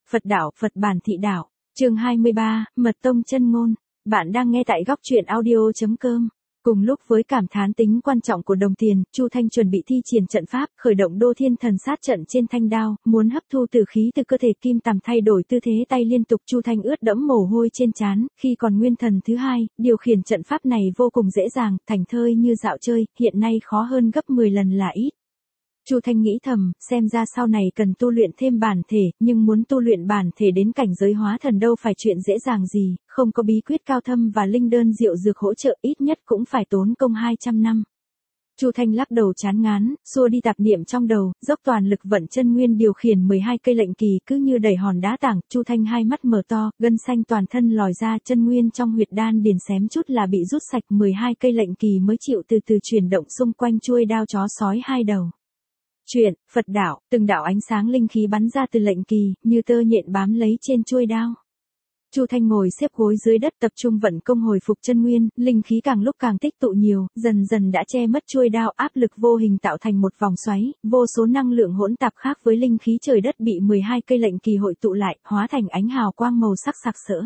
Phật đạo, Phật bản thị đạo. Chương 23, Mật tông chân ngôn. Bạn đang nghe tại góc truyện audio.com. Cùng lúc với cảm thán tính quan trọng của đồng tiền, Chu Thanh chuẩn bị thi triển trận pháp, khởi động Đô Thiên Thần Sát trận trên thanh đao, muốn hấp thu tử khí từ cơ thể Kim Tằm, thay đổi tư thế tay liên tục. Chu Thanh ướt đẫm mồ hôi trên trán, khi còn nguyên thần thứ hai, điều khiển trận pháp này vô cùng dễ dàng, thành thơi như dạo chơi, hiện nay khó hơn gấp 10 lần là ít. Chu Thanh nghĩ thầm, xem ra sau này cần tu luyện thêm bản thể, nhưng muốn tu luyện bản thể đến cảnh giới hóa thần đâu phải chuyện dễ dàng gì, không có bí quyết cao thâm và linh đơn diệu dược hỗ trợ, ít nhất cũng phải tốn công 200 năm. Chu Thanh lắc đầu chán ngán, xua đi tạp niệm trong đầu, dốc toàn lực vận chân nguyên điều khiển 12 cây lệnh kỳ, cứ như đẩy hòn đá tảng. Chu Thanh hai mắt mở to, gân xanh toàn thân lòi ra, chân nguyên trong huyệt đan điền xém chút là bị rút sạch, 12 cây lệnh kỳ mới chịu từ từ chuyển động xung quanh chuôi đao chó sói hai đầu. Chuyện, Phật đạo, từng đạo ánh sáng linh khí bắn ra từ lệnh kỳ, như tơ nhện bám lấy trên chuôi đao. Chu Thanh ngồi xếp gối dưới đất tập trung vận công hồi phục chân nguyên, linh khí càng lúc càng tích tụ nhiều, dần dần đã che mất chuôi đao, áp lực vô hình tạo thành một vòng xoáy, vô số năng lượng hỗn tạp khác với linh khí trời đất bị 12 cây lệnh kỳ hội tụ lại, hóa thành ánh hào quang màu sắc sặc sỡ.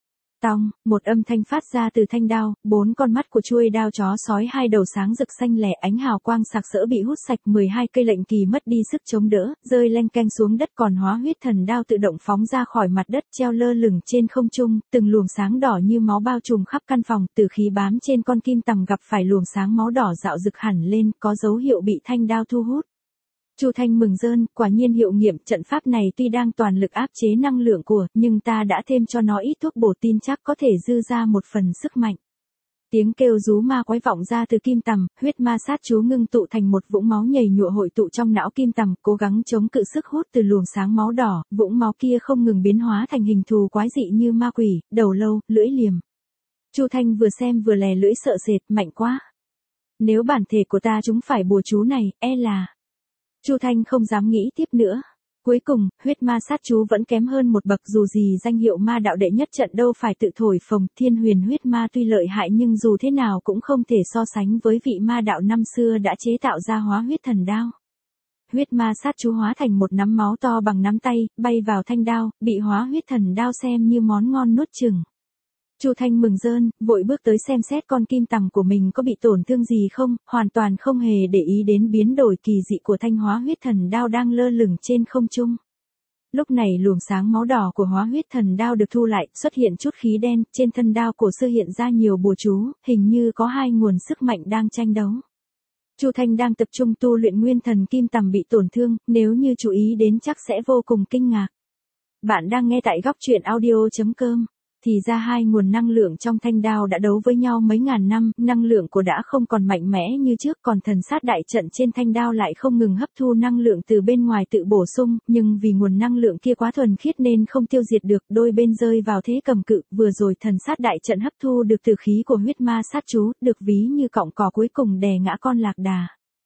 Tong, một âm thanh phát ra từ thanh đao, 4 con mắt của chuôi đao chó sói hai đầu sáng rực xanh lẻ, ánh hào quang sặc sỡ bị hút sạch, 12 cây lệnh kỳ mất đi sức chống đỡ, rơi leng keng xuống đất, còn hóa huyết thần đao tự động phóng ra khỏi mặt đất, treo lơ lửng trên không trung, từng luồng sáng đỏ như máu bao trùm khắp căn phòng, tử khí bám trên con kim tằm gặp phải luồng sáng máu đỏ dạo rực hẳn lên, có dấu hiệu bị thanh đao thu hút. Chu Thanh mừng rơn, quả nhiên hiệu nghiệm, trận pháp này tuy đang toàn lực áp chế năng lượng của, nhưng ta đã thêm cho nó ít thuốc bổ, tin chắc có thể dư ra một phần sức mạnh. Tiếng kêu rú ma quái vọng ra từ kim tằm, huyết ma sát chú ngưng tụ thành một vũng máu nhầy nhụa hội tụ trong não kim tằm, cố gắng chống cự sức hút từ luồng sáng máu đỏ, vũng máu kia không ngừng biến hóa thành hình thù quái dị như ma quỷ, đầu lâu, lưỡi liềm. Chu Thanh vừa xem vừa lè lưỡi sợ sệt, mạnh quá. Nếu bản thể của ta chúng phải bùa chú này, e là... Chu Thanh không dám nghĩ tiếp nữa. Cuối cùng, huyết ma sát chú vẫn kém hơn một bậc, dù gì danh hiệu ma đạo đệ nhất trận đâu phải tự thổi phồng, Thiên Huyền huyết ma tuy lợi hại nhưng dù thế nào cũng không thể so sánh với vị ma đạo năm xưa đã chế tạo ra hóa huyết thần đao. Huyết ma sát chú hóa thành một nắm máu to bằng nắm tay, bay vào thanh đao, bị hóa huyết thần đao xem như món ngon nuốt chửng. Chu Thanh mừng rơn, vội bước tới xem xét con kim tằm của mình có bị tổn thương gì không, hoàn toàn không hề để ý đến biến đổi kỳ dị của thanh hóa huyết thần đao đang lơ lửng trên không trung. Lúc này luồng sáng máu đỏ của hóa huyết thần đao được thu lại, xuất hiện chút khí đen, trên thân đao cổ xưa hiện ra nhiều bùa chú, hình như có hai nguồn sức mạnh đang tranh đấu. Chu Thanh đang tập trung tu luyện nguyên thần kim tằm bị tổn thương, nếu như chú ý đến chắc sẽ vô cùng kinh ngạc. Bạn đang nghe tại góc truyện audio.com. Thì ra hai nguồn năng lượng trong thanh đao đã đấu với nhau mấy ngàn năm, năng lượng của đã không còn mạnh mẽ như trước, còn thần sát đại trận trên thanh đao lại không ngừng hấp thu năng lượng từ bên ngoài tự bổ sung, nhưng vì nguồn năng lượng kia quá thuần khiết nên không tiêu diệt được, đôi bên rơi vào thế cầm cự. Vừa rồi thần sát đại trận hấp thu được tử khí của huyết ma sát chú, được ví như cọng cỏ cuối cùng đè ngã con lạc đà.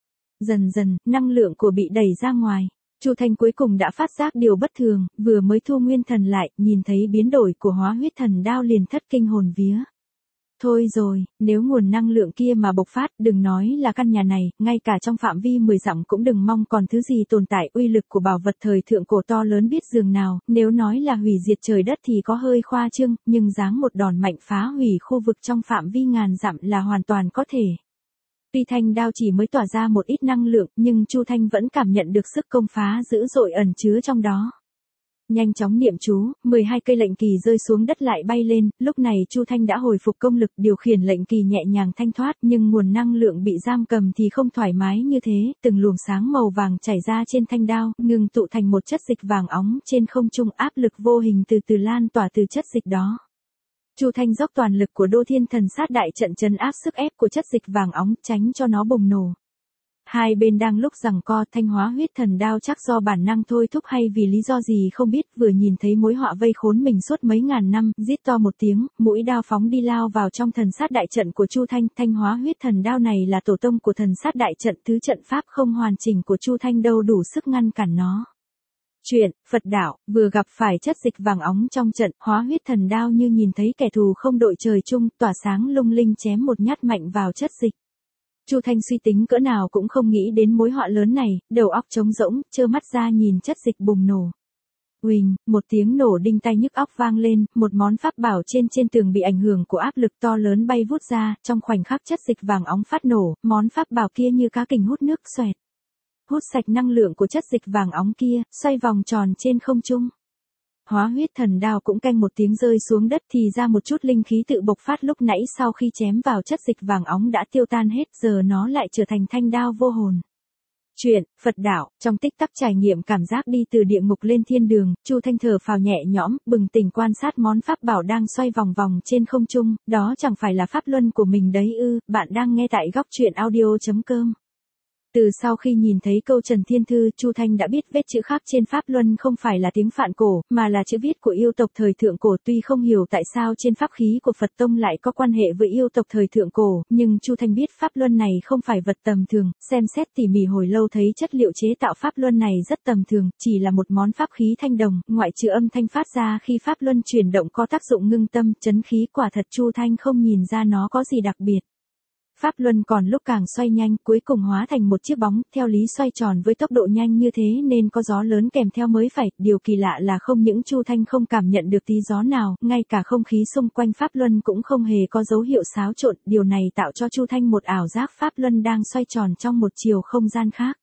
Dần dần, năng lượng của bị đẩy ra ngoài. Chu Thanh cuối cùng đã phát giác điều bất thường, vừa mới thu nguyên thần lại, nhìn thấy biến đổi của hóa huyết thần đao liền thất kinh hồn vía. Thôi rồi, nếu nguồn năng lượng kia mà bộc phát, đừng nói là căn nhà này, ngay cả trong phạm vi 10 dặm cũng đừng mong còn thứ gì tồn tại. Uy lực của bảo vật thời thượng cổ to lớn biết dường nào, nếu nói là hủy diệt trời đất thì có hơi khoa trương, nhưng giáng một đòn mạnh phá hủy khu vực trong phạm vi ngàn dặm là hoàn toàn có thể. Tuy thanh đao chỉ mới tỏa ra một ít năng lượng, nhưng Chu Thanh vẫn cảm nhận được sức công phá dữ dội ẩn chứa trong đó. Nhanh chóng niệm chú, 12 cây lệnh kỳ rơi xuống đất lại bay lên, lúc này Chu Thanh đã hồi phục công lực, điều khiển lệnh kỳ nhẹ nhàng thanh thoát, nhưng nguồn năng lượng bị giam cầm thì không thoải mái như thế, từng luồng sáng màu vàng chảy ra trên thanh đao, ngừng tụ thành một chất dịch vàng óng, trên không trung áp lực vô hình từ từ lan tỏa từ chất dịch đó. Chu Thanh dốc toàn lực của Đô Thiên Thần Sát đại trận trấn áp sức ép của chất dịch vàng óng, tránh cho nó bùng nổ. Hai bên đang lúc giằng co, thanh hóa huyết thần đao chắc do bản năng thôi thúc hay vì lý do gì không biết, vừa nhìn thấy mối họa vây khốn mình suốt mấy ngàn năm, rít to một tiếng, mũi đao phóng đi lao vào trong thần sát đại trận của Chu Thanh. Thanh hóa huyết thần đao này là tổ tông của thần sát đại trận, thứ trận pháp không hoàn chỉnh của Chu Thanh đâu đủ sức ngăn cản nó. Chuyện, Phật đạo, vừa gặp phải chất dịch vàng óng trong trận, hóa huyết thần đao như nhìn thấy kẻ thù không đội trời chung, tỏa sáng lung linh chém một nhát mạnh vào chất dịch. Chu Thanh suy tính cỡ nào cũng không nghĩ đến mối họa lớn này, đầu óc trống rỗng, trơ mắt ra nhìn chất dịch bùng nổ. Uỳnh, một tiếng nổ đinh tai nhức óc vang lên, một món pháp bảo trên tường bị ảnh hưởng của áp lực to lớn bay vút ra, trong khoảnh khắc chất dịch vàng óng phát nổ, món pháp bảo kia như cá kình hút nước xoẹt. Hút sạch năng lượng của chất dịch vàng óng kia, xoay vòng tròn trên không trung. Hóa huyết thần đao cũng canh một tiếng rơi xuống đất thì ra một chút linh khí tự bộc phát lúc nãy sau khi chém vào chất dịch vàng óng đã tiêu tan hết, giờ nó lại trở thành thanh đao vô hồn. Chuyện, Phật đạo, trong tích tắc trải nghiệm cảm giác đi từ địa ngục lên thiên đường, Chu Thanh thở phào nhẹ nhõm, bừng tỉnh quan sát món pháp bảo đang xoay vòng vòng trên không trung, đó chẳng phải là pháp luân của mình đấy ư, bạn đang nghe tại góc truyện audio.com. Từ sau khi nhìn thấy câu Trần Thiên Thư, Chu Thanh đã biết vết chữ khắc trên pháp luân không phải là tiếng Phạn cổ, mà là chữ viết của yêu tộc thời thượng cổ. Tuy không hiểu tại sao trên pháp khí của Phật tông lại có quan hệ với yêu tộc thời thượng cổ, nhưng Chu Thanh biết pháp luân này không phải vật tầm thường, xem xét tỉ mỉ hồi lâu thấy chất liệu chế tạo pháp luân này rất tầm thường, chỉ là một món pháp khí thanh đồng, ngoại trừ âm thanh phát ra khi pháp luân chuyển động có tác dụng ngưng tâm, chấn khí, quả thật Chu Thanh không nhìn ra nó có gì đặc biệt. Pháp luân còn lúc càng xoay nhanh, cuối cùng hóa thành một chiếc bóng, theo lý xoay tròn với tốc độ nhanh như thế nên có gió lớn kèm theo mới phải, điều kỳ lạ là không những Chu Thanh không cảm nhận được tí gió nào, ngay cả không khí xung quanh pháp luân cũng không hề có dấu hiệu xáo trộn, điều này tạo cho Chu Thanh một ảo giác pháp luân đang xoay tròn trong một chiều không gian khác.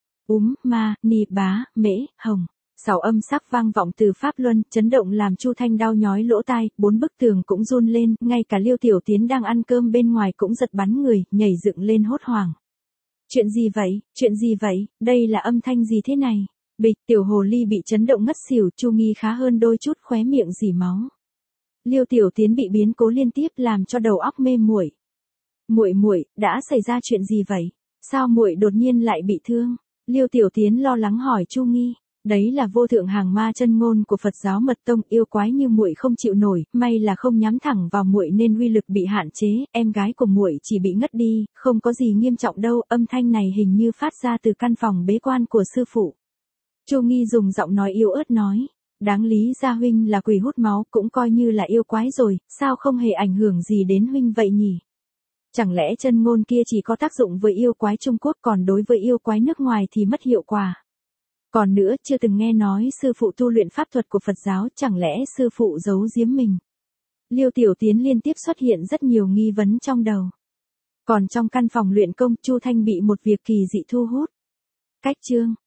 Ma, ni bá, mễ, hồng. 6 âm sắc vang vọng từ pháp luân, chấn động làm Chu Thanh đau nhói lỗ tai, 4 bức tường cũng run lên, ngay cả Liêu Tiểu Tiến đang ăn cơm bên ngoài cũng giật bắn người, nhảy dựng lên hốt hoảng. Chuyện gì vậy, chuyện gì vậy, đây là âm thanh gì thế này? Bịch, Tiểu Hồ Ly bị chấn động ngất xỉu, Chu Nghi khá hơn đôi chút, khóe miệng rỉ máu. Liêu Tiểu Tiến bị biến cố liên tiếp làm cho đầu óc mê muội. Muội, đã xảy ra chuyện gì vậy? Sao muội đột nhiên lại bị thương? Liêu Tiểu Tiến lo lắng hỏi Chu Nghi. Đấy là vô thượng hàng ma chân ngôn của Phật giáo Mật Tông, yêu quái như muội không chịu nổi, may là không nhắm thẳng vào muội nên uy lực bị hạn chế, em gái của muội chỉ bị ngất đi, không có gì nghiêm trọng đâu, âm thanh này hình như phát ra từ căn phòng bế quan của sư phụ. Chu Nghi dùng giọng nói yếu ớt nói, đáng lý ra huynh là quỷ hút máu, cũng coi như là yêu quái rồi, sao không hề ảnh hưởng gì đến huynh vậy nhỉ? Chẳng lẽ chân ngôn kia chỉ có tác dụng với yêu quái Trung Quốc còn đối với yêu quái nước ngoài thì mất hiệu quả? Còn nữa, chưa từng nghe nói sư phụ tu luyện pháp thuật của Phật giáo, chẳng lẽ sư phụ giấu giếm mình? Liêu Tiểu Tiến liên tiếp xuất hiện rất nhiều nghi vấn trong đầu. Còn trong căn phòng luyện công, Chu Thanh bị một việc kỳ dị thu hút. Cách chương